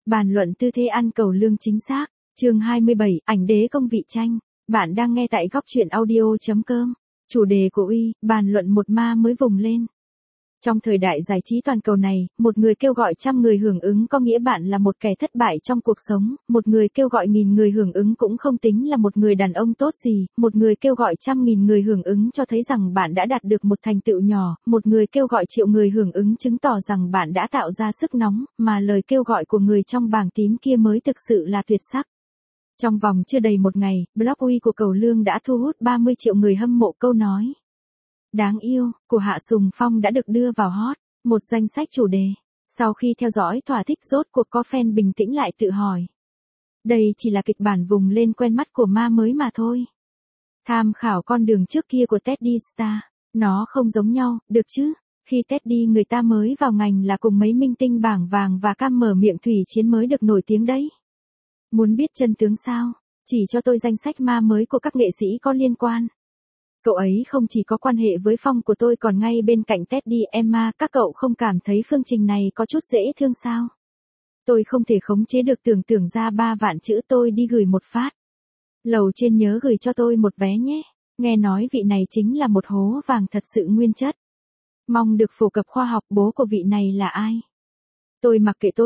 Bàn luận tư thế ăn cầu lương chính xác. Chương 27, ảnh đế công vị tranh. Bạn đang nghe tại góc truyện audio.com. Chủ đề của bàn luận một ma mới vùng lên. Trong thời đại giải trí toàn cầu này, một người kêu gọi 100 người hưởng ứng có nghĩa bạn là một kẻ thất bại trong cuộc sống, một người kêu gọi 1000 người hưởng ứng cũng không tính là một người đàn ông tốt gì, một người kêu gọi 100.000 người hưởng ứng cho thấy rằng bạn đã đạt được một thành tựu nhỏ, một người kêu gọi 1.000.000 người hưởng ứng chứng tỏ rằng bạn đã tạo ra sức nóng, mà lời kêu gọi của người trong bảng tím kia mới thực sự là tuyệt sắc. Trong vòng chưa đầy một ngày, blog của Cầu Lương đã thu hút 30 triệu người hâm mộ câu nói đáng yêu của Hạ Sùng Phong đã được đưa vào hot, một danh sách chủ đề. Sau khi theo dõi thỏa thích rốt cuộc có fan bình tĩnh lại tự hỏi. Đây chỉ là kịch bản vùng lên quen mắt của ma mới mà thôi. Tham khảo con đường trước kia của Teddy Star, nó không giống nhau, được chứ? Khi Teddy người ta mới vào ngành là cùng mấy minh tinh bảng vàng và cam mở miệng thủy chiến mới được nổi tiếng đấy. Muốn biết chân tướng sao? Chỉ cho tôi danh sách ma mới của các nghệ sĩ có liên quan. Cậu ấy không chỉ có quan hệ với Phong của tôi còn ngay bên cạnh Teddy, Emma, các cậu không cảm thấy phương trình này có chút dễ thương sao? Tôi không thể khống chế được tưởng ra 3 vạn chữ tôi đi gửi một phát. Lầu trên nhớ gửi cho tôi một vé nhé. Nghe nói vị này chính là một hố vàng thật sự nguyên chất. Mong được phổ cập khoa học. Bố của vị này là ai? Tôi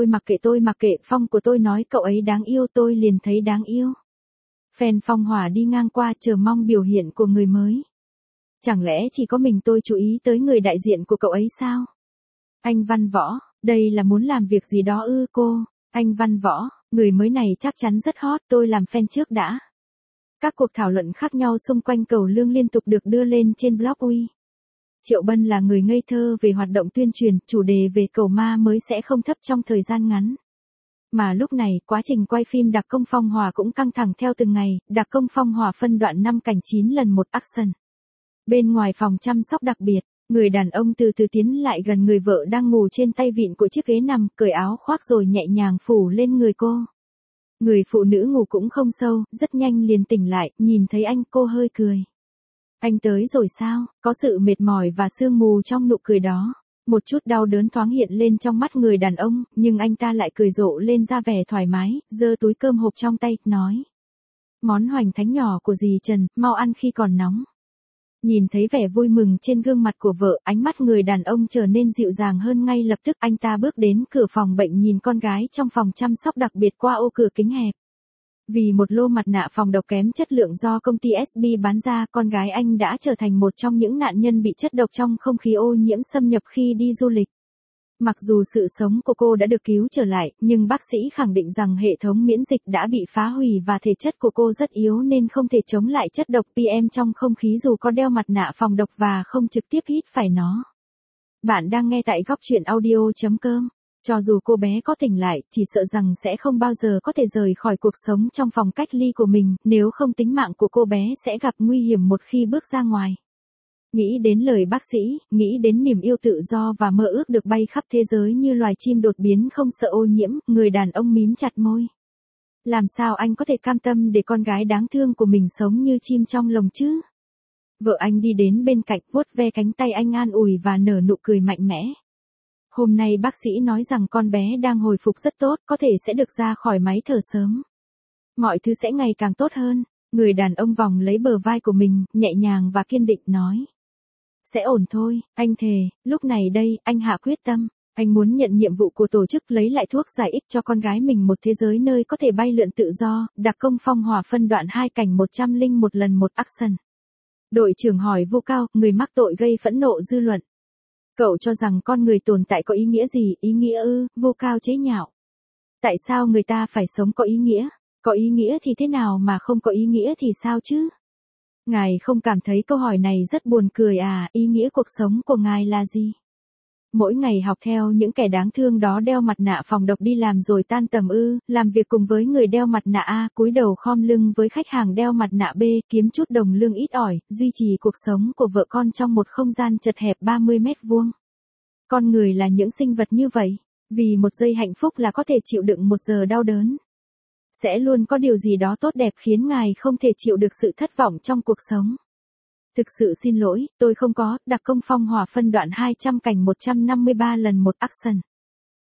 mặc kệ, Phong của tôi nói cậu ấy đáng yêu tôi liền thấy đáng yêu. Fan Phong Hỏa đi ngang qua chờ mong biểu hiện của người mới. Chẳng lẽ chỉ có mình tôi chú ý tới người đại diện của cậu ấy sao? Anh Văn Võ, đây là muốn làm việc gì đó ư cô? Anh Văn Võ, người mới này chắc chắn rất hot, tôi làm fan trước đã. Các cuộc thảo luận khác nhau xung quanh Cầu Lương liên tục được đưa lên trên blog Triệu Bân là người ngây thơ về hoạt động tuyên truyền, chủ đề về cầu ma mới sẽ không thấp trong thời gian ngắn. Mà lúc này, quá trình quay phim Đặc Công Phong Hỏa cũng căng thẳng theo từng ngày, Đặc Công Phong Hỏa phân đoạn 5 cảnh 9 lần 1 action. Bên ngoài phòng chăm sóc đặc biệt, người đàn ông từ từ tiến lại gần người vợ đang ngủ trên tay vịn của chiếc ghế nằm, cởi áo khoác rồi nhẹ nhàng phủ lên người cô. Người phụ nữ ngủ cũng không sâu, rất nhanh liền tỉnh lại, nhìn thấy anh cô hơi cười. Anh tới rồi sao? Có sự mệt mỏi và sương mù trong nụ cười đó. Một chút đau đớn thoáng hiện lên trong mắt người đàn ông, nhưng anh ta lại cười rộ lên ra vẻ thoải mái, giơ túi cơm hộp trong tay, nói. Món hoành thánh nhỏ của dì Trần, mau ăn khi còn nóng. Nhìn thấy vẻ vui mừng trên gương mặt của vợ, ánh mắt người đàn ông trở nên dịu dàng hơn ngay lập tức. Anh ta bước đến cửa phòng bệnh nhìn con gái trong phòng chăm sóc đặc biệt qua ô cửa kính hẹp. Vì một lô mặt nạ phòng độc kém chất lượng do công ty SB bán ra, con gái anh đã trở thành một trong những nạn nhân bị chất độc trong không khí ô nhiễm xâm nhập khi đi du lịch. Mặc dù sự sống của cô đã được cứu trở lại, nhưng bác sĩ khẳng định rằng hệ thống miễn dịch đã bị phá hủy và thể chất của cô rất yếu nên không thể chống lại chất độc PM trong không khí dù có đeo mặt nạ phòng độc và không trực tiếp hít phải nó. Bạn đang nghe tại góc truyện audio.com. Cho dù cô bé có tỉnh lại, chỉ sợ rằng sẽ không bao giờ có thể rời khỏi cuộc sống trong phòng cách ly của mình, nếu không tính mạng của cô bé sẽ gặp nguy hiểm một khi bước ra ngoài. Nghĩ đến lời bác sĩ, nghĩ đến niềm yêu tự do và mơ ước được bay khắp thế giới như loài chim đột biến không sợ ô nhiễm, người đàn ông mím chặt môi. Làm sao anh có thể cam tâm để con gái đáng thương của mình sống như chim trong lồng chứ? Vợ anh đi đến bên cạnh vuốt ve cánh tay anh an ủi và nở nụ cười mạnh mẽ. Hôm nay bác sĩ nói rằng con bé đang hồi phục rất tốt, có thể sẽ được ra khỏi máy thở sớm. Mọi thứ sẽ ngày càng tốt hơn. Người đàn ông vòng lấy bờ vai của mình, nhẹ nhàng và kiên định nói. Sẽ ổn thôi, anh thề. Lúc này đây, anh hạ quyết tâm. Anh muốn nhận nhiệm vụ của tổ chức lấy lại thuốc giải ích cho con gái mình một thế giới nơi có thể bay lượn tự do. Đặc Công Phong Hỏa phân đoạn 2 cảnh 101 lần 1 action. Đội trưởng hỏi Vu Cao, người mắc tội gây phẫn nộ dư luận. Cậu cho rằng con người tồn tại có ý nghĩa gì? Ý nghĩa ư? Vu Cao chế nhạo. Tại sao người ta phải sống có ý nghĩa? Có ý nghĩa thì thế nào mà không có ý nghĩa thì sao chứ? Ngài không cảm thấy câu hỏi này rất buồn cười à? Ý nghĩa cuộc sống của ngài là gì? Mỗi ngày học theo những kẻ đáng thương đó đeo mặt nạ phòng độc đi làm rồi tan tầm ư? Làm việc cùng với người đeo mặt nạ A, cúi đầu khom lưng với khách hàng đeo mặt nạ B, kiếm chút đồng lương ít ỏi, duy trì cuộc sống của vợ con trong một không gian chật hẹp 30 mét vuông. Con người là những sinh vật như vậy, vì một giây hạnh phúc là có thể chịu đựng 1 giờ đau đớn. Sẽ luôn có điều gì đó tốt đẹp khiến ngài không thể chịu được sự thất vọng trong cuộc sống. Thực sự xin lỗi, tôi không có. Đặc Công Phong Hỏa phân đoạn 200 cảnh 153 lần 1 action.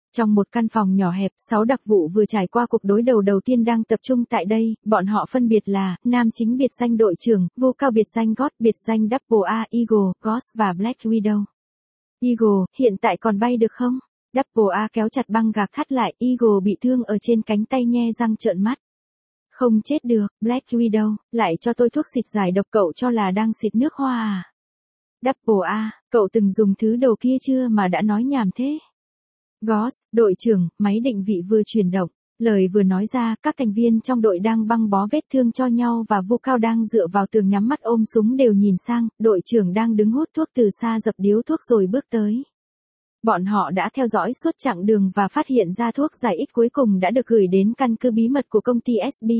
Trong một căn phòng nhỏ hẹp, 6 đặc vụ vừa trải qua cuộc đối đầu đầu tiên đang tập trung tại đây, bọn họ phân biệt là, nam chính biệt danh đội trưởng, vô cao biệt danh God, biệt danh Double A, Eagle, Ghost và Black Widow. Eagle, hiện tại còn bay được không? Double A kéo chặt băng gạc thắt lại, Eagle bị thương ở trên cánh tay nhe răng trợn mắt. Không chết được, Black Widow, lại cho tôi thuốc xịt giải độc, cậu cho là đang xịt nước hoa à? Double A, cậu từng dùng thứ đồ kia chưa mà đã nói nhảm thế? Ghost, đội trưởng, máy định vị vừa chuyển động. Lời vừa nói ra, các thành viên trong đội đang băng bó vết thương cho nhau và Vô Cao đang dựa vào tường nhắm mắt ôm súng đều nhìn sang, đội trưởng đang đứng hút thuốc từ xa dập điếu thuốc rồi bước tới. Bọn họ đã theo dõi suốt chặng đường và phát hiện ra thuốc giải ích cuối cùng đã được gửi đến căn cứ bí mật của công ty SB.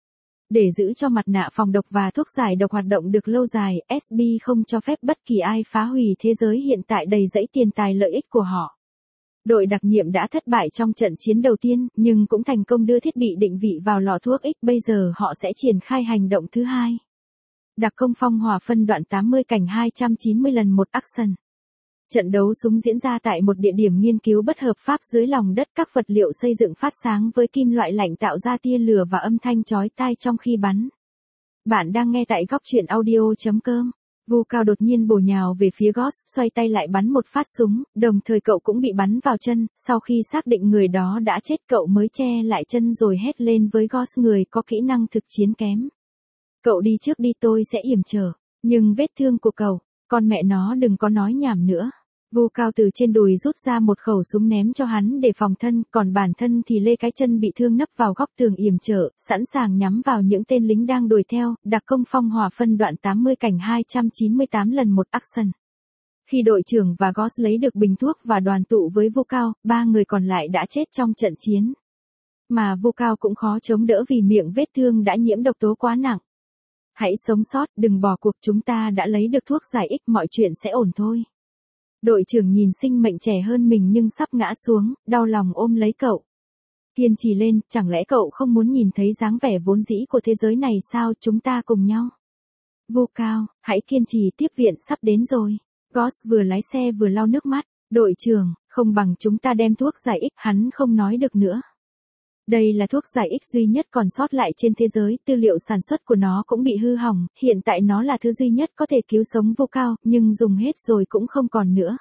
Để giữ cho mặt nạ phòng độc và thuốc giải độc hoạt động được lâu dài, SB không cho phép bất kỳ ai phá hủy thế giới hiện tại đầy rẫy tiền tài lợi ích của họ. Đội đặc nhiệm đã thất bại trong trận chiến đầu tiên, nhưng cũng thành công đưa thiết bị định vị vào lọ thuốc X, bây giờ họ sẽ triển khai hành động thứ hai. Đặc công phong hỏa phân đoạn 80 cảnh 290 lần 1 action. Trận đấu súng diễn ra tại một địa điểm nghiên cứu bất hợp pháp dưới lòng đất, các vật liệu xây dựng phát sáng với kim loại lạnh tạo ra tia lửa và âm thanh chói tai trong khi bắn. Bạn đang nghe tại góc truyện audio.com. Vô Cao đột nhiên bổ nhào về phía Ghost, xoay tay lại bắn một phát súng, đồng thời cậu cũng bị bắn vào chân, sau khi xác định người đó đã chết cậu mới che lại chân rồi hét lên với Ghost, người có kỹ năng thực chiến kém. Cậu đi trước đi, tôi sẽ yểm trở. Nhưng vết thương của cậu, con mẹ nó đừng có nói nhảm nữa. Vô Cao từ trên đùi rút ra một khẩu súng ném cho hắn để phòng thân, còn bản thân thì lê cái chân bị thương nấp vào góc tường yểm trở, sẵn sàng nhắm vào những tên lính đang đuổi theo. Đặc công phong hỏa phân đoạn 80 cảnh 298 lần 1 action. Khi đội trưởng và Ghost lấy được bình thuốc và đoàn tụ với Vô Cao, 3 người còn lại đã chết trong trận chiến. Mà Vô Cao cũng khó chống đỡ vì miệng vết thương đã nhiễm độc tố quá nặng. Hãy sống sót, đừng bỏ cuộc, chúng ta đã lấy được thuốc giải ích, mọi chuyện sẽ ổn thôi. Đội trưởng nhìn sinh mệnh trẻ hơn mình nhưng sắp ngã xuống, đau lòng ôm lấy cậu. Kiên trì lên, chẳng lẽ cậu không muốn nhìn thấy dáng vẻ vốn dĩ của thế giới này sao, chúng ta cùng nhau. Vô Cao, hãy kiên trì, tiếp viện sắp đến rồi. Ghost vừa lái xe vừa lau nước mắt. Đội trưởng, không bằng chúng ta đem thuốc giải ích, hắn không nói được nữa. Đây là thuốc giải ích duy nhất còn sót lại trên thế giới, tư liệu sản xuất của nó cũng bị hư hỏng, hiện tại nó là thứ duy nhất có thể cứu sống Vô Cao, nhưng dùng hết rồi cũng không còn nữa.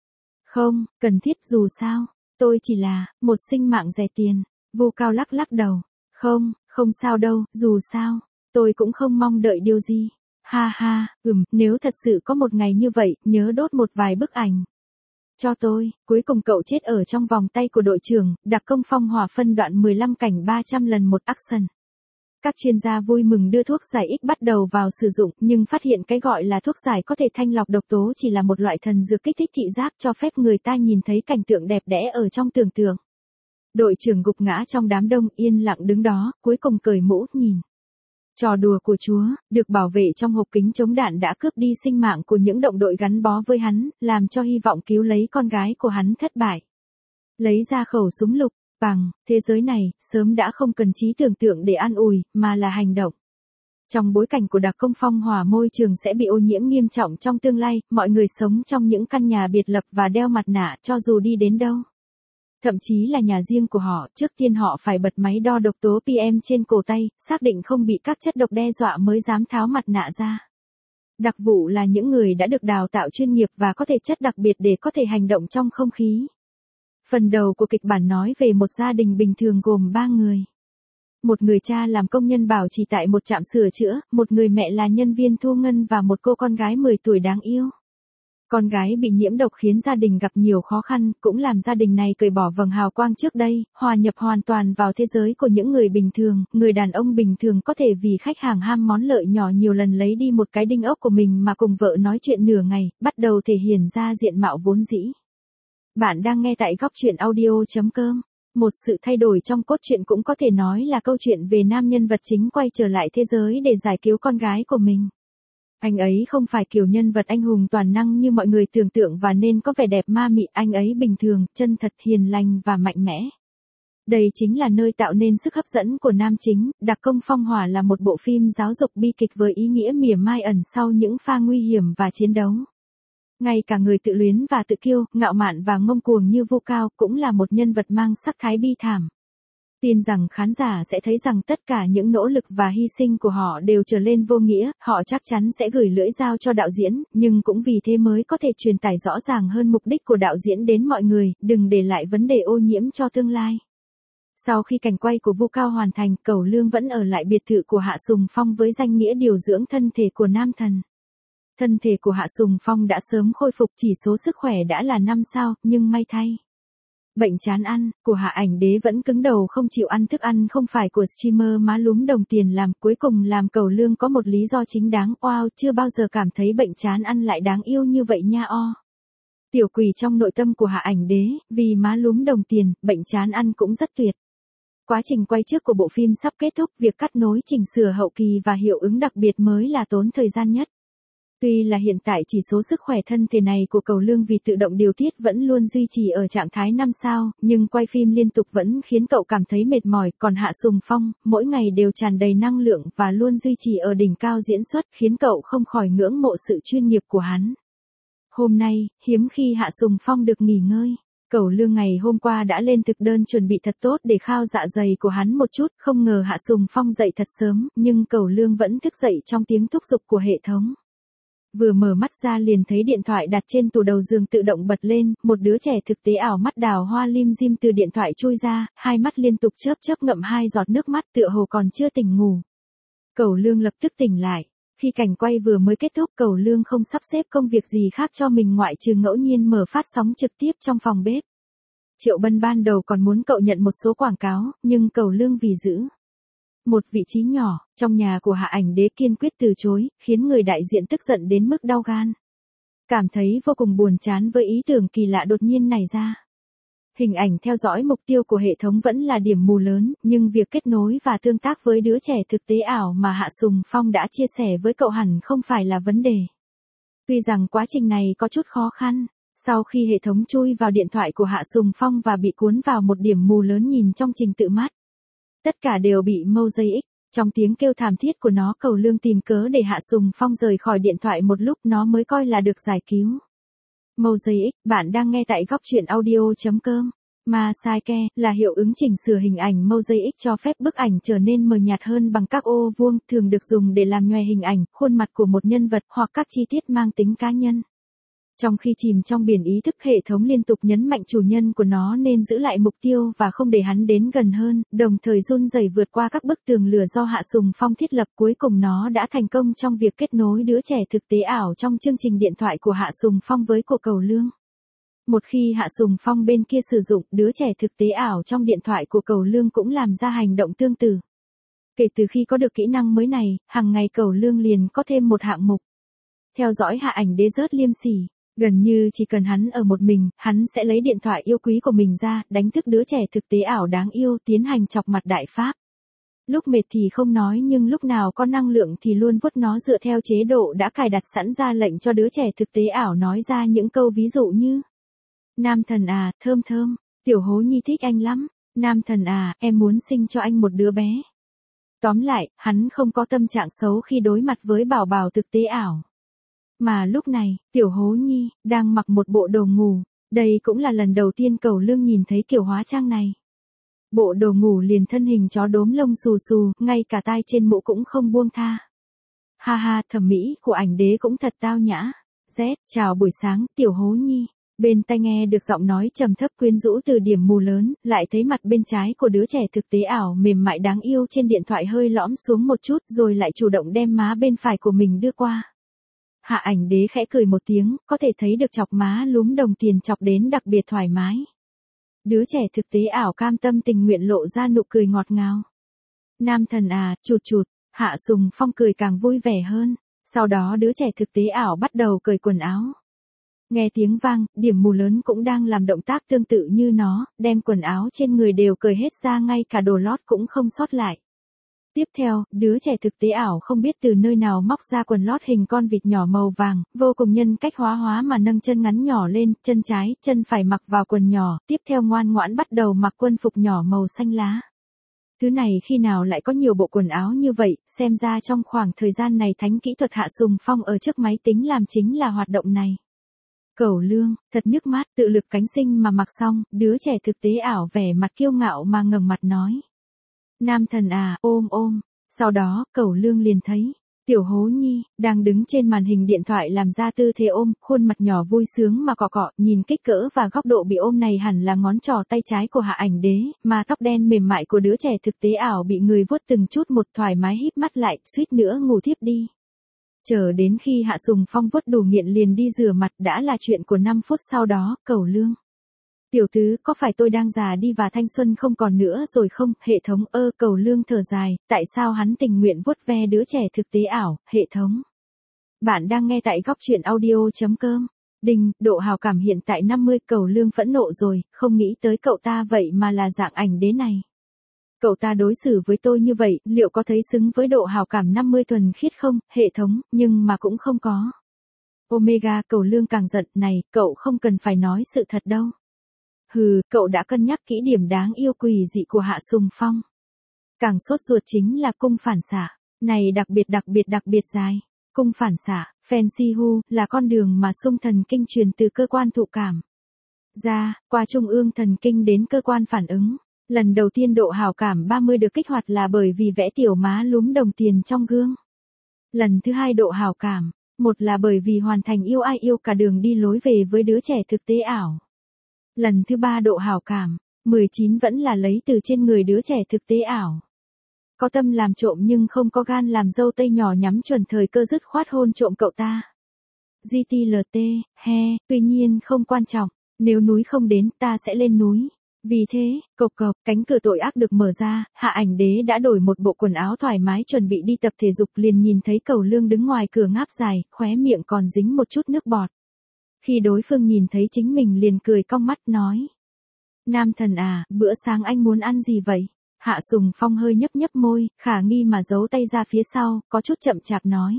Không, cần thiết, dù sao, tôi chỉ là một sinh mạng rẻ tiền. Vô Cao lắc lắc đầu. Không sao đâu, dù sao, tôi cũng không mong đợi điều gì. Ha ha, nếu thật sự có một ngày như vậy, nhớ đốt một vài bức ảnh cho tôi. Cuối cùng cậu chết ở trong vòng tay của đội trưởng. Đặc công phong hỏa phân đoạn 15 cảnh 300 lần 1 action. Các chuyên gia vui mừng đưa thuốc giải ích bắt đầu vào sử dụng, nhưng phát hiện cái gọi là thuốc giải có thể thanh lọc độc tố chỉ là một loại thần dược kích thích thị giác, cho phép người ta nhìn thấy cảnh tượng đẹp đẽ ở trong tưởng tượng. Đội trưởng gục ngã trong đám đông, yên lặng đứng đó, cuối cùng cởi mũ, nhìn. Trò đùa của Chúa, được bảo vệ trong hộp kính chống đạn đã cướp đi sinh mạng của những đồng đội gắn bó với hắn, làm cho hy vọng cứu lấy con gái của hắn thất bại. Lấy ra khẩu súng lục, bằng, thế giới này, sớm đã không cần trí tưởng tượng để an ủi, mà là hành động. Trong bối cảnh của đặc công phong hỏa, môi trường sẽ bị ô nhiễm nghiêm trọng trong tương lai, mọi người sống trong những căn nhà biệt lập và đeo mặt nạ cho dù đi đến đâu. Thậm chí là nhà riêng của họ, trước tiên họ phải bật máy đo độc tố PM trên cổ tay, xác định không bị các chất độc đe dọa mới dám tháo mặt nạ ra. Đặc vụ là những người đã được đào tạo chuyên nghiệp và có thể chất đặc biệt để có thể hành động trong không khí. Phần đầu của kịch bản nói về một gia đình bình thường gồm 3 người. Một người cha làm công nhân bảo trì tại một trạm sửa chữa, một người mẹ là nhân viên thu ngân và một cô con gái 10 tuổi đáng yêu. Con gái bị nhiễm độc khiến gia đình gặp nhiều khó khăn, cũng làm gia đình này cởi bỏ vầng hào quang trước đây, hòa nhập hoàn toàn vào thế giới của những người bình thường. Người đàn ông bình thường có thể vì khách hàng ham món lợi nhỏ nhiều lần lấy đi một cái đinh ốc của mình mà cùng vợ nói chuyện nửa ngày, bắt đầu thể hiện ra diện mạo vốn dĩ. Bạn đang nghe tại góc truyện audio.com. Một sự thay đổi trong cốt truyện cũng có thể nói là câu chuyện về nam nhân vật chính quay trở lại thế giới để giải cứu con gái của mình. Anh ấy không phải kiểu nhân vật anh hùng toàn năng như mọi người tưởng tượng và nên có vẻ đẹp ma mị, anh ấy bình thường, chân thật, hiền lành và mạnh mẽ. Đây chính là nơi tạo nên sức hấp dẫn của nam chính. Đặc công phong hỏa là một bộ phim giáo dục bi kịch với ý nghĩa mỉa mai ẩn sau những pha nguy hiểm và chiến đấu. Ngay cả người tự luyến và tự kiêu, ngạo mạn và ngông cuồng như Vu Cao cũng là một nhân vật mang sắc thái bi thảm. Tin rằng khán giả sẽ thấy rằng tất cả những nỗ lực và hy sinh của họ đều trở lên vô nghĩa, họ chắc chắn sẽ gửi lưỡi dao cho đạo diễn, nhưng cũng vì thế mới có thể truyền tải rõ ràng hơn mục đích của đạo diễn đến mọi người, đừng để lại vấn đề ô nhiễm cho tương lai. Sau khi cảnh quay của Vu Cao hoàn thành, Cẩu Lương vẫn ở lại biệt thự của Hạ Sùng Phong với danh nghĩa điều dưỡng thân thể của nam thần. Thân thể của Hạ Sùng Phong đã sớm khôi phục, chỉ số sức khỏe đã là 5 sao, nhưng may thay. Bệnh chán ăn của Hạ Ảnh Đế vẫn cứng đầu không chịu ăn thức ăn không phải của streamer má lúm đồng tiền làm, cuối cùng làm Cẩu Lương có một lý do chính đáng. Wow, chưa bao giờ cảm thấy bệnh chán ăn lại đáng yêu như vậy nha o. Tiểu quỷ trong nội tâm của Hạ Ảnh Đế, vì má lúm đồng tiền, bệnh chán ăn cũng rất tuyệt. Quá trình quay trước của bộ phim sắp kết thúc, việc cắt nối chỉnh sửa hậu kỳ và hiệu ứng đặc biệt mới là tốn thời gian nhất. Tuy là hiện tại chỉ số sức khỏe thân thể này của Cẩu Lương vì tự động điều tiết vẫn luôn duy trì ở trạng thái 5 sao, nhưng quay phim liên tục vẫn khiến cậu cảm thấy mệt mỏi, còn Hạ Sùng Phong, mỗi ngày đều tràn đầy năng lượng và luôn duy trì ở đỉnh cao diễn xuất, khiến cậu không khỏi ngưỡng mộ sự chuyên nghiệp của hắn. Hôm nay, hiếm khi Hạ Sùng Phong được nghỉ ngơi. Cẩu Lương ngày hôm qua đã lên thực đơn chuẩn bị thật tốt để khao dạ dày của hắn một chút, không ngờ Hạ Sùng Phong dậy thật sớm, nhưng Cẩu Lương vẫn thức dậy trong tiếng thúc giục của hệ thống. Vừa mở mắt ra liền thấy điện thoại đặt trên tủ đầu giường tự động bật lên, một đứa trẻ thực tế ảo mắt đào hoa lim dim từ điện thoại chui ra, hai mắt liên tục chớp chớp ngậm hai giọt nước mắt tựa hồ còn chưa tỉnh ngủ. Cẩu Lương lập tức tỉnh lại. Khi cảnh quay vừa mới kết thúc, Cẩu Lương không sắp xếp công việc gì khác cho mình ngoại trừ ngẫu nhiên mở phát sóng trực tiếp trong phòng bếp. Triệu Bân ban đầu còn muốn cậu nhận một số quảng cáo, nhưng Cẩu Lương vì giữ một vị trí nhỏ trong nhà của Hạ Ảnh Đế kiên quyết từ chối, khiến người đại diện tức giận đến mức đau gan. Cảm thấy vô cùng buồn chán với ý tưởng kỳ lạ đột nhiên này ra. Hình ảnh theo dõi mục tiêu của hệ thống vẫn là điểm mù lớn, nhưng việc kết nối và tương tác với đứa trẻ thực tế ảo mà Hạ Sùng Phong đã chia sẻ với cậu hẳn không phải là vấn đề. Tuy rằng quá trình này có chút khó khăn, sau khi hệ thống chui vào điện thoại của Hạ Sùng Phong và bị cuốn vào một điểm mù lớn nhìn trong trình tự mắt. Tất cả đều bị Mosaic. Trong tiếng kêu thảm thiết của nó, Cẩu Lương tìm cớ để Hạ Sùng Phong rời khỏi điện thoại một lúc nó mới coi là được giải cứu. Mosaic, bạn đang nghe tại góc truyện audio.com. Masaike là hiệu ứng chỉnh sửa hình ảnh Mosaic cho phép bức ảnh trở nên mờ nhạt hơn bằng các ô vuông, thường được dùng để làm nhòe hình ảnh, khuôn mặt của một nhân vật hoặc các chi tiết mang tính cá nhân. Trong khi chìm trong biển ý thức, hệ thống liên tục nhấn mạnh chủ nhân của nó nên giữ lại mục tiêu và không để hắn đến gần hơn, đồng thời run rẩy vượt qua các bức tường lửa do Hạ Sùng Phong thiết lập. Cuối cùng nó đã thành công trong việc kết nối đứa trẻ thực tế ảo trong chương trình điện thoại của Hạ Sùng Phong với của Cẩu Lương. Một khi Hạ Sùng Phong bên kia sử dụng, đứa trẻ thực tế ảo trong điện thoại của Cẩu Lương cũng làm ra hành động tương tự. Kể từ khi có được kỹ năng mới này, hàng ngày Cẩu Lương liền có thêm một hạng mục. Theo dõi Hạ Ảnh Đế rớt liêm sỉ. Gần như chỉ cần hắn ở một mình, hắn sẽ lấy điện thoại yêu quý của mình ra, đánh thức đứa trẻ thực tế ảo đáng yêu, tiến hành chọc mặt đại pháp. Lúc mệt thì không nói, nhưng lúc nào có năng lượng thì luôn vuốt nó dựa theo chế độ đã cài đặt sẵn, ra lệnh cho đứa trẻ thực tế ảo nói ra những câu ví dụ như: Nam thần à, thơm thơm, tiểu hố nhi thích anh lắm. Nam thần à, em muốn sinh cho anh một đứa bé. Tóm lại, hắn không có tâm trạng xấu khi đối mặt với bảo bảo thực tế ảo. Mà lúc này, tiểu hố nhi đang mặc một bộ đồ ngủ. Đây cũng là lần đầu tiên Cẩu Lương nhìn thấy kiểu hóa trang này. Bộ đồ ngủ liền thân hình chó đốm lông xù xù, ngay cả tai trên mũ cũng không buông tha. Ha ha, thẩm mỹ của Ảnh Đế cũng thật tao nhã. Z, chào buổi sáng, tiểu hố nhi. Bên tai nghe được giọng nói trầm thấp quyến rũ từ điểm mù lớn, lại thấy mặt bên trái của đứa trẻ thực tế ảo mềm mại đáng yêu trên điện thoại hơi lõm xuống một chút, rồi lại chủ động đem má bên phải của mình đưa qua. Hạ Ảnh Đế khẽ cười một tiếng, có thể thấy được chọc má lúm đồng tiền chọc đến đặc biệt thoải mái. Đứa trẻ thực tế ảo cam tâm tình nguyện lộ ra nụ cười ngọt ngào. Nam thần à, chụt chụt, Hạ Sùng Phong cười càng vui vẻ hơn. Sau đó đứa trẻ thực tế ảo bắt đầu cởi quần áo. Nghe tiếng vang, điểm mù lớn cũng đang làm động tác tương tự như nó, đem quần áo trên người đều cởi hết ra, ngay cả đồ lót cũng không sót lại. Tiếp theo, đứa trẻ thực tế ảo không biết từ nơi nào móc ra quần lót hình con vịt nhỏ màu vàng, vô cùng nhân cách hóa mà nâng chân ngắn nhỏ lên, chân trái, chân phải mặc vào quần nhỏ, tiếp theo ngoan ngoãn bắt đầu mặc quân phục nhỏ màu xanh lá. Thứ này khi nào lại có nhiều bộ quần áo như vậy, xem ra trong khoảng thời gian này thánh kỹ thuật Hạ Sùng Phong ở trước máy tính làm chính là hoạt động này. Cẩu Lương, thật nhức mắt, tự lực cánh sinh mà mặc xong, đứa trẻ thực tế ảo vẻ mặt kiêu ngạo mà ngẩng mặt nói. Nam thần à, ôm ôm. Sau đó, Cẩu Lương liền thấy Tiểu Hố Nhi, đang đứng trên màn hình điện thoại làm ra tư thế ôm, khuôn mặt nhỏ vui sướng mà cọ cọ, nhìn kích cỡ và góc độ bị ôm này hẳn là ngón trỏ tay trái của Hạ Ảnh Đế, mà tóc đen mềm mại của đứa trẻ thực tế ảo bị người vuốt từng chút một thoải mái híp mắt lại, suýt nữa ngủ thiếp đi. Chờ đến khi Hạ Sùng Phong vuốt đủ nghiện liền đi rửa mặt đã là chuyện của 5 phút sau đó, Cẩu Lương. Tiểu tứ, có phải tôi đang già đi và thanh xuân không còn nữa rồi không? Hệ thống Cẩu Lương thở dài, tại sao hắn tình nguyện vuốt ve đứa trẻ thực tế ảo? Hệ thống. Bạn đang nghe tại góc truyện audio.com. Đinh, độ hào cảm hiện tại 50, Cẩu Lương phẫn nộ rồi, không nghĩ tới cậu ta vậy mà là dạng ảnh đế này. Cậu ta đối xử với tôi như vậy, liệu có thấy xứng với độ hào cảm 50 thuần khiết không? Hệ thống, nhưng mà cũng không có. Omega, Cẩu Lương càng giận, này, cậu không cần phải nói sự thật đâu. Hừ, cậu đã cân nhắc kỹ điểm đáng yêu quỷ dị của Hạ Sùng Phong. Càng sốt ruột chính là cung phản xạ, này đặc biệt dài. Cung phản xạ, Fancy Hu, là con đường mà xung thần kinh truyền từ cơ quan thụ cảm ra, qua trung ương thần kinh đến cơ quan phản ứng. Lần đầu tiên độ hào cảm 30 được kích hoạt là bởi vì vẽ tiểu má lúm đồng tiền trong gương. Lần thứ hai độ hào cảm, một là bởi vì hoàn thành yêu ai yêu cả đường đi lối về với đứa trẻ thực tế ảo. Lần thứ ba độ hào cảm, 19 vẫn là lấy từ trên người đứa trẻ thực tế ảo. Có tâm làm trộm nhưng không có gan làm dâu tây nhỏ nhắm chuẩn thời cơ dứt khoát hôn trộm cậu ta. GTLT, tuy nhiên không quan trọng, nếu núi không đến ta sẽ lên núi. Vì thế, cộc cộc, cánh cửa tội ác được mở ra, Hạ Ảnh Đế đã đổi một bộ quần áo thoải mái chuẩn bị đi tập thể dục liền nhìn thấy Cẩu Lương đứng ngoài cửa ngáp dài, khóe miệng còn dính một chút nước bọt. Khi đối phương nhìn thấy chính mình liền cười cong mắt nói. Nam thần à, bữa sáng anh muốn ăn gì vậy? Hạ Sùng Phong hơi nhấp môi, khả nghi mà giấu tay ra phía sau, có chút chậm chạp nói.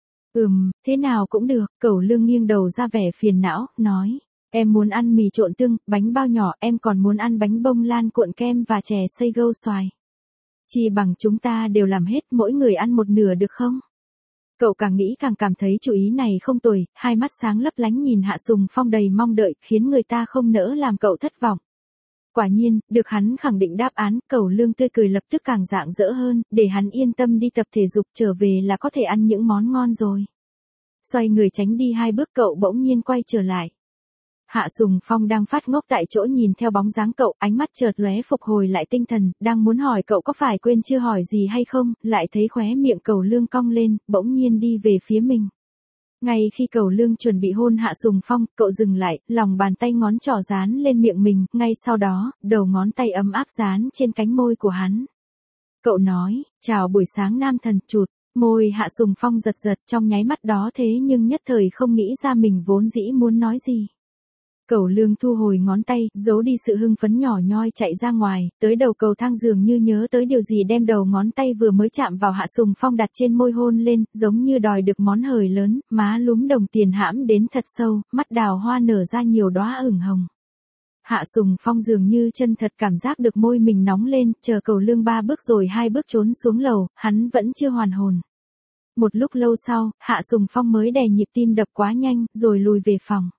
Thế nào cũng được, Cẩu Lương nghiêng đầu ra vẻ phiền não, nói. Em muốn ăn mì trộn tương, bánh bao nhỏ, em còn muốn ăn bánh bông lan cuộn kem và chè xay gâu xoài. Chỉ bằng chúng ta đều làm hết, mỗi người ăn một nửa được không? Cậu càng nghĩ càng cảm thấy chủ ý này không tồi, hai mắt sáng lấp lánh nhìn Hạ Sùng Phong đầy mong đợi, khiến người ta không nỡ làm cậu thất vọng. Quả nhiên, được hắn khẳng định đáp án, Cẩu Lương tươi cười lập tức càng rạng rỡ hơn, để hắn yên tâm đi tập thể dục trở về là có thể ăn những món ngon rồi. Xoay người tránh đi 2 bước cậu bỗng nhiên quay trở lại. Hạ Sùng Phong đang phát ngốc tại chỗ nhìn theo bóng dáng cậu, ánh mắt chợt lóe phục hồi lại tinh thần, đang muốn hỏi cậu có phải quên chưa hỏi gì hay không, lại thấy khóe miệng Cẩu Lương cong lên, bỗng nhiên đi về phía mình. Ngay khi Cẩu Lương chuẩn bị hôn Hạ Sùng Phong, cậu dừng lại, lòng bàn tay ngón trỏ dán lên miệng mình, ngay sau đó, đầu ngón tay ấm áp dán trên cánh môi của hắn. Cậu nói, chào buổi sáng nam thần, chụt, môi Hạ Sùng Phong giật giật trong nháy mắt đó thế nhưng nhất thời không nghĩ ra mình vốn dĩ muốn nói gì. Cẩu Lương thu hồi ngón tay, giấu đi sự hưng phấn nhỏ nhoi chạy ra ngoài, tới đầu cầu thang dường như nhớ tới điều gì đem đầu ngón tay vừa mới chạm vào Hạ Sùng Phong đặt trên môi hôn lên, giống như đòi được món hời lớn, má lúm đồng tiền hãm đến thật sâu, mắt đào hoa nở ra nhiều đóa ửng hồng. Hạ Sùng Phong dường như chân thật cảm giác được môi mình nóng lên, chờ Cẩu Lương 3 bước rồi 2 bước trốn xuống lầu, hắn vẫn chưa hoàn hồn. Một lúc lâu sau, Hạ Sùng Phong mới đè nhịp tim đập quá nhanh, rồi lùi về phòng.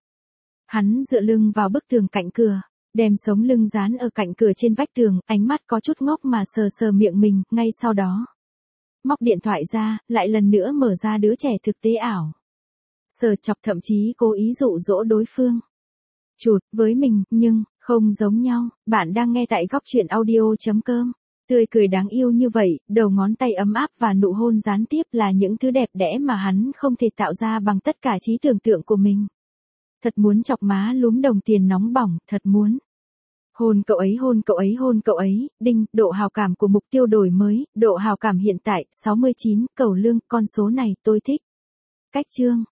Hắn dựa lưng vào bức tường cạnh cửa, đem sống lưng dán ở cạnh cửa trên vách tường, ánh mắt có chút ngốc mà sờ sờ miệng mình, ngay sau đó. Móc điện thoại ra, lại lần nữa mở ra đứa trẻ thực tế ảo. Sờ chọc thậm chí cố ý dụ dỗ đối phương. Chụt, với mình, nhưng, không giống nhau, bạn đang nghe tại góc truyện audio.com. Tươi cười đáng yêu như vậy, đầu ngón tay ấm áp và nụ hôn gián tiếp là những thứ đẹp đẽ mà hắn không thể tạo ra bằng tất cả trí tưởng tượng của mình. Thật muốn chọc má lúm đồng tiền nóng bỏng, thật muốn. Hôn cậu ấy hôn cậu ấy hôn cậu ấy, đinh, độ hào cảm của mục tiêu đổi mới, độ hào cảm hiện tại, 69, Cẩu Lương, con số này tôi thích. Cách chương.